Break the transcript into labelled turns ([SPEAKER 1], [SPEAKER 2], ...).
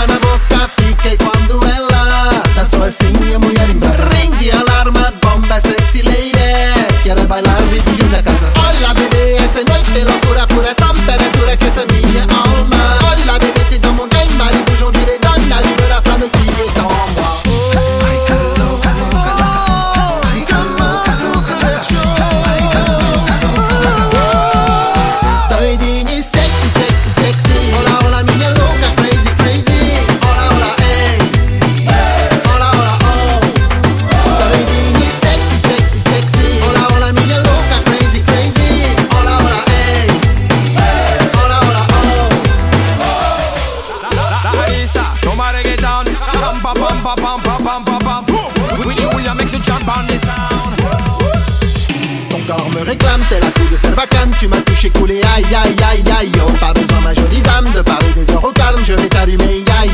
[SPEAKER 1] na boca, fiquei quando ela dançou assim a mulher em brasa. Ring de alarme, bomba sexy lady, quero bailar e fugir da casa. Olha bebê, essa noite é loucura, pura temperatura que essa minha alma. Olha bebê, te dou um game, marido, j'en dirai donne la vie de la flamme qui est en moi. Ton corps me réclame, tel un coup de Sarbacane. Tu m'as touché, coulé, aïe aïe aïe aïe. Oh, pas besoin ma jolie dame de parler des heures au calme. Je vais t'allumer, aïe